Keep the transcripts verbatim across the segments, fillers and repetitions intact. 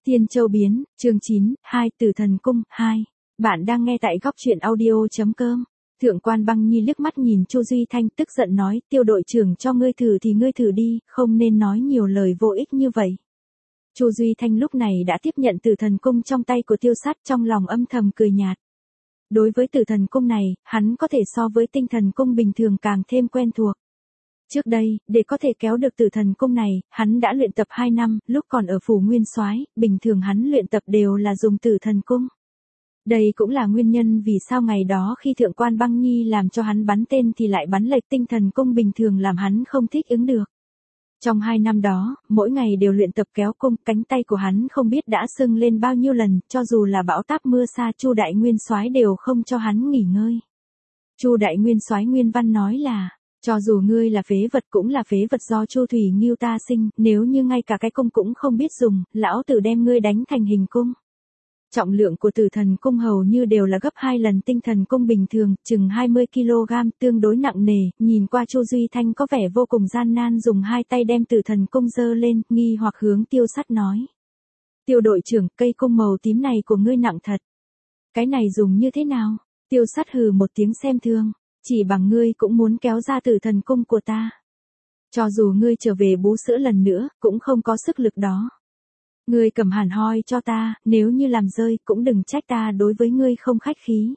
Tiên Châu biến, chương chín, hai Tử Thần Cung, hai. Bạn đang nghe tại góc truyện audio.com. Thượng quan Băng Nhi liếc mắt nhìn Chu Duy Thanh tức giận nói, tiêu đội trưởng cho ngươi thử thì ngươi thử đi, không nên nói nhiều lời vô ích như vậy. Chu Duy Thanh lúc này đã tiếp nhận Tử Thần Cung trong tay của Tiêu Sát, trong lòng âm thầm cười nhạt. Đối với Tử Thần Cung này, hắn có thể so với Tinh Thần Cung bình thường càng thêm quen thuộc. Trước đây, để có thể kéo được Tử Thần Cung này, hắn đã luyện tập hai năm, lúc còn ở phủ Nguyên Soái, bình thường hắn luyện tập đều là dùng Tử Thần Cung. Đây cũng là nguyên nhân vì sao ngày đó khi Thượng quan Băng Nhi làm cho hắn bắn tên thì lại bắn lệch Tinh Thần Cung bình thường làm hắn không thích ứng được. Trong hai năm đó, mỗi ngày đều luyện tập kéo cung, cánh tay của hắn không biết đã sưng lên bao nhiêu lần, cho dù là bão táp mưa sa Chu Đại Nguyên Soái đều không cho hắn nghỉ ngơi. Chu Đại Nguyên Soái nguyên văn nói là, cho dù ngươi là phế vật cũng là phế vật do Chu Thủy Ngưu ta sinh, nếu như ngay cả cái cung cũng không biết dùng, lão tử đem ngươi đánh thành hình cung. Trọng lượng của Tử Thần Cung hầu như đều là gấp hai lần Tinh Thần Cung bình thường, chừng hai mươi ki lô gam, tương đối nặng nề, nhìn qua Chu Duy Thanh có vẻ vô cùng gian nan dùng hai tay đem Tử Thần Cung giơ lên, nghi hoặc hướng Tiêu Sắt nói. Tiêu đội trưởng, cây cung màu tím này của ngươi nặng thật. Cái này dùng như thế nào? Tiêu Sắt hừ một tiếng xem thường. Chỉ bằng ngươi cũng muốn kéo ra Tử Thần Cung của ta. Cho dù ngươi trở về bú sữa lần nữa, cũng không có sức lực đó. Ngươi cầm hàn hoi cho ta, nếu như làm rơi, cũng đừng trách ta đối với ngươi không khách khí.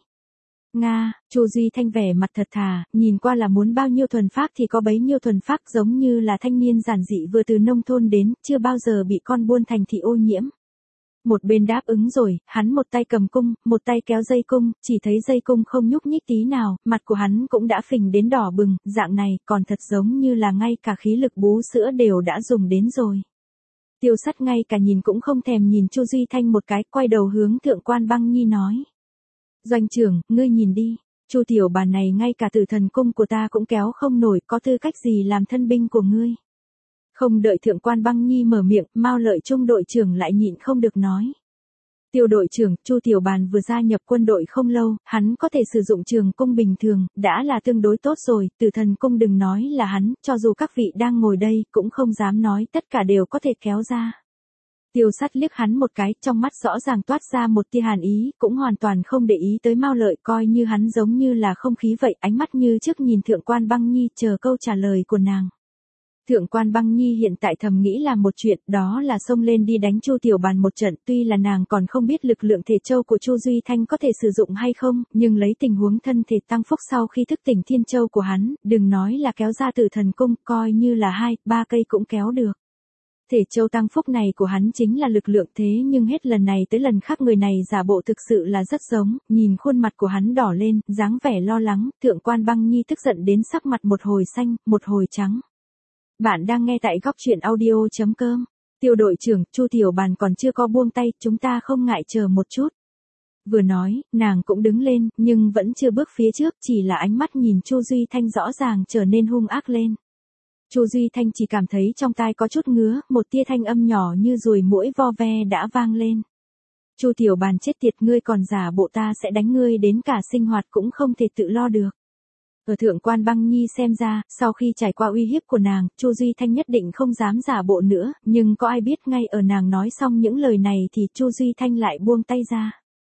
Nga, Chu Duy Thanh vẻ mặt thật thà, nhìn qua là muốn bao nhiêu thuần phác thì có bấy nhiêu thuần phác, giống như là thanh niên giản dị vừa từ nông thôn đến, chưa bao giờ bị con buôn thành thị ô nhiễm. Một bên đáp ứng rồi, hắn một tay cầm cung, một tay kéo dây cung, chỉ thấy dây cung không nhúc nhích tí nào, mặt của hắn cũng đã phình đến đỏ bừng, dạng này còn thật giống như là ngay cả khí lực bú sữa đều đã dùng đến rồi. Tiêu Sắt ngay cả nhìn cũng không thèm nhìn Chu Duy Thanh một cái, quay đầu hướng Thượng quan Băng Nhi nói. Doanh trưởng, ngươi nhìn đi, Chu tiểu bà này ngay cả Tử Thần Cung của ta cũng kéo không nổi, có tư cách gì làm thân binh của ngươi. Không đợi Thượng quan Băng Nhi mở miệng, Mao Lợi Trung đội trưởng lại nhịn không được nói. Tiêu đội trưởng, Chu tiểu bàn vừa gia nhập quân đội không lâu, hắn có thể sử dụng trường cung bình thường, đã là tương đối tốt rồi, Tử Thần Cung đừng nói là hắn, cho dù các vị đang ngồi đây, cũng không dám nói tất cả đều có thể kéo ra. Tiêu Sắt liếc hắn một cái, trong mắt rõ ràng toát ra một tia hàn ý, cũng hoàn toàn không để ý tới Mao Lợi, coi như hắn giống như là không khí vậy, ánh mắt như trước nhìn Thượng quan Băng Nhi chờ câu trả lời của nàng. Thượng quan Băng Nhi hiện tại thầm nghĩ là một chuyện, đó là xông lên đi đánh Chu tiểu bàn một trận, tuy là nàng còn không biết lực lượng thể châu của Chu Duy Thanh có thể sử dụng hay không, nhưng lấy tình huống thân thể tăng phúc sau khi thức tỉnh thiên châu của hắn, đừng nói là kéo ra Tử Thần Cung, coi như là hai, ba cây cũng kéo được. Thể châu tăng phúc này của hắn chính là lực lượng, thế nhưng hết lần này tới lần khác người này giả bộ thực sự là rất giống, nhìn khuôn mặt của hắn đỏ lên, dáng vẻ lo lắng, Thượng quan Băng Nhi tức giận đến sắc mặt một hồi xanh, một hồi trắng. Bạn đang nghe tại góc truyện audio.com. Tiêu đội trưởng, Chu tiểu bàn còn chưa có buông tay, chúng ta không ngại chờ một chút. Vừa nói, nàng cũng đứng lên, nhưng vẫn chưa bước phía trước, chỉ là ánh mắt nhìn Chu Duy Thanh rõ ràng trở nên hung ác lên. Chu Duy Thanh chỉ cảm thấy trong tai có chút ngứa, một tia thanh âm nhỏ như ruồi muỗi vo ve đã vang lên. Chu tiểu bàn chết tiệt, ngươi còn giả bộ ta sẽ đánh ngươi đến cả sinh hoạt cũng không thể tự lo được. Ở Thượng quan Băng Nhi xem ra, sau khi trải qua uy hiếp của nàng, Chu Duy Thanh nhất định không dám giả bộ nữa, nhưng có ai biết ngay ở nàng nói xong những lời này thì Chu Duy Thanh lại buông tay ra.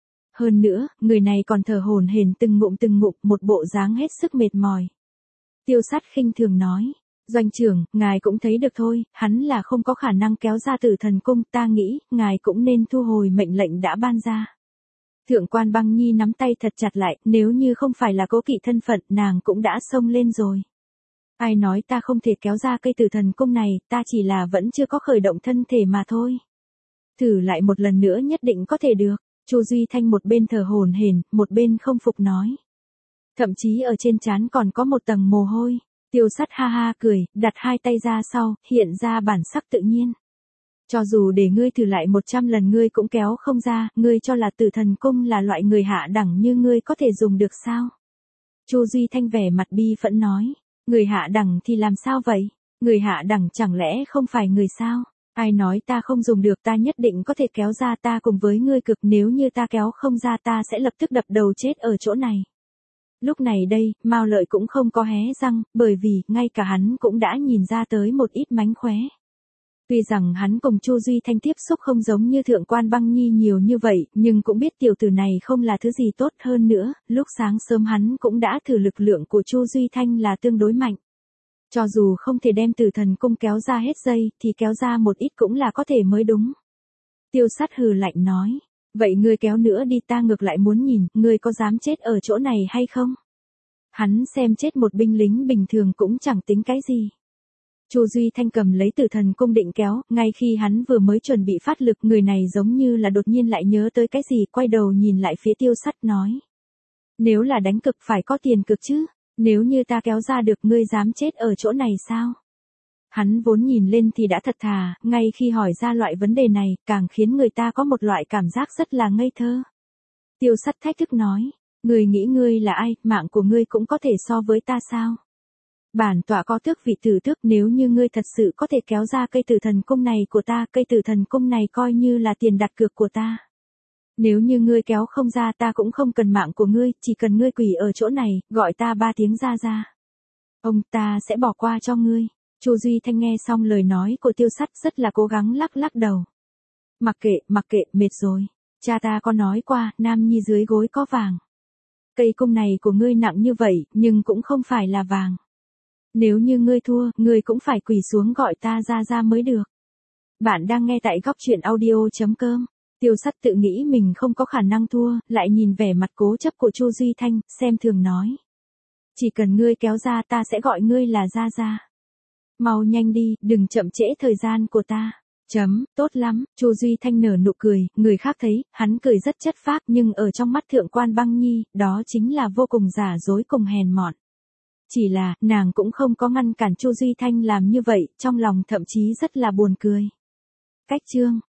Hơn nữa, người này còn thở hổn hển từng ngụm từng ngụm, một bộ dáng hết sức mệt mỏi. Tiêu Sắt khinh thường nói, Doanh trưởng, ngài cũng thấy được thôi, hắn là không có khả năng kéo ra Tử Thần Cung, ta nghĩ, ngài cũng nên thu hồi mệnh lệnh đã ban ra. Thượng quan Băng Nhi nắm tay thật chặt lại, nếu như không phải là cố kỵ thân phận, nàng cũng đã xông lên rồi. Ai nói ta không thể kéo ra cây Tử Thần Cung này, ta chỉ là vẫn chưa có khởi động thân thể mà thôi. Thử lại một lần nữa nhất định có thể được. Chu Duy Thanh một bên thở hổn hển, một bên không phục nói. Thậm chí ở trên trán còn có một tầng mồ hôi. Tiêu Sắt ha ha cười, đặt hai tay ra sau, hiện ra bản sắc tự nhiên. Cho dù để ngươi thử lại một trăm lần ngươi cũng kéo không ra, ngươi cho là Tử Thần Cung là loại người hạ đẳng như ngươi có thể dùng được sao? Chu Duy Thanh vẻ mặt bi phẫn nói, người hạ đẳng thì làm sao vậy? Người hạ đẳng chẳng lẽ không phải người sao? Ai nói ta không dùng được, ta nhất định có thể kéo ra, ta cùng với ngươi cực, nếu như ta kéo không ra ta sẽ lập tức đập đầu chết ở chỗ này. Lúc này đây, Mao Lợi cũng không có hé răng, bởi vì ngay cả hắn cũng đã nhìn ra tới một ít mánh khóe. Tuy rằng hắn cùng Chu Duy Thanh tiếp xúc không giống như Thượng quan Băng Nhi nhiều như vậy, nhưng cũng biết tiểu tử này không là thứ gì tốt hơn nữa, lúc sáng sớm hắn cũng đã thử lực lượng của Chu Duy Thanh là tương đối mạnh. Cho dù không thể đem Tử Thần Cung kéo ra hết dây, thì kéo ra một ít cũng là có thể mới đúng. Tiêu Sắt hừ lạnh nói, vậy ngươi kéo nữa đi, ta ngược lại muốn nhìn, ngươi có dám chết ở chỗ này hay không? Hắn xem chết một binh lính bình thường cũng chẳng tính cái gì. Chu Duy Thanh cầm lấy Tử Thần Cung định kéo, ngay khi hắn vừa mới chuẩn bị phát lực, người này giống như là đột nhiên lại nhớ tới cái gì, quay đầu nhìn lại phía Tiêu Sắt nói. Nếu là đánh cực phải có tiền cực chứ, nếu như ta kéo ra được, ngươi dám chết ở chỗ này sao? Hắn vốn nhìn lên thì đã thật thà, ngay khi hỏi ra loại vấn đề này, càng khiến người ta có một loại cảm giác rất là ngây thơ. Tiêu Sắt thách thức nói, ngươi nghĩ ngươi là ai, mạng của ngươi cũng có thể so với ta sao? Bản tọa có tước vị tử tước, nếu như ngươi thật sự có thể kéo ra cây Tử Thần Cung này của ta, cây Tử Thần Cung này coi như là tiền đặt cược của ta. Nếu như ngươi kéo không ra, ta cũng không cần mạng của ngươi, chỉ cần ngươi quỳ ở chỗ này, gọi ta ba tiếng ra ra. Ông ta sẽ bỏ qua cho ngươi. Chu Duy Thanh nghe xong lời nói của Tiêu Sắt rất là cố gắng lắc lắc đầu. Mặc kệ, mặc kệ, mệt rồi. Cha ta có nói qua, nam nhi dưới gối có vàng. Cây cung này của ngươi nặng như vậy, nhưng cũng không phải là vàng. Nếu như ngươi thua, ngươi cũng phải quỳ xuống gọi ta ra ra mới được. Bạn đang nghe tại góc truyện audio chấm com. Tiêu Sắt tự nghĩ mình không có khả năng thua, lại nhìn vẻ mặt cố chấp của Chu Duy Thanh, xem thường nói. Chỉ cần ngươi kéo ra, ta sẽ gọi ngươi là ra ra. Mau nhanh đi, đừng chậm trễ thời gian của ta. Chấm, tốt lắm, Chu Duy Thanh nở nụ cười, người khác thấy, hắn cười rất chất phác, nhưng ở trong mắt Thượng quan Băng Nhi, đó chính là vô cùng giả dối cùng hèn mọn. Chỉ là, nàng cũng không có ngăn cản Chu Duy Thanh làm như vậy, trong lòng thậm chí rất là buồn cười. Cách chương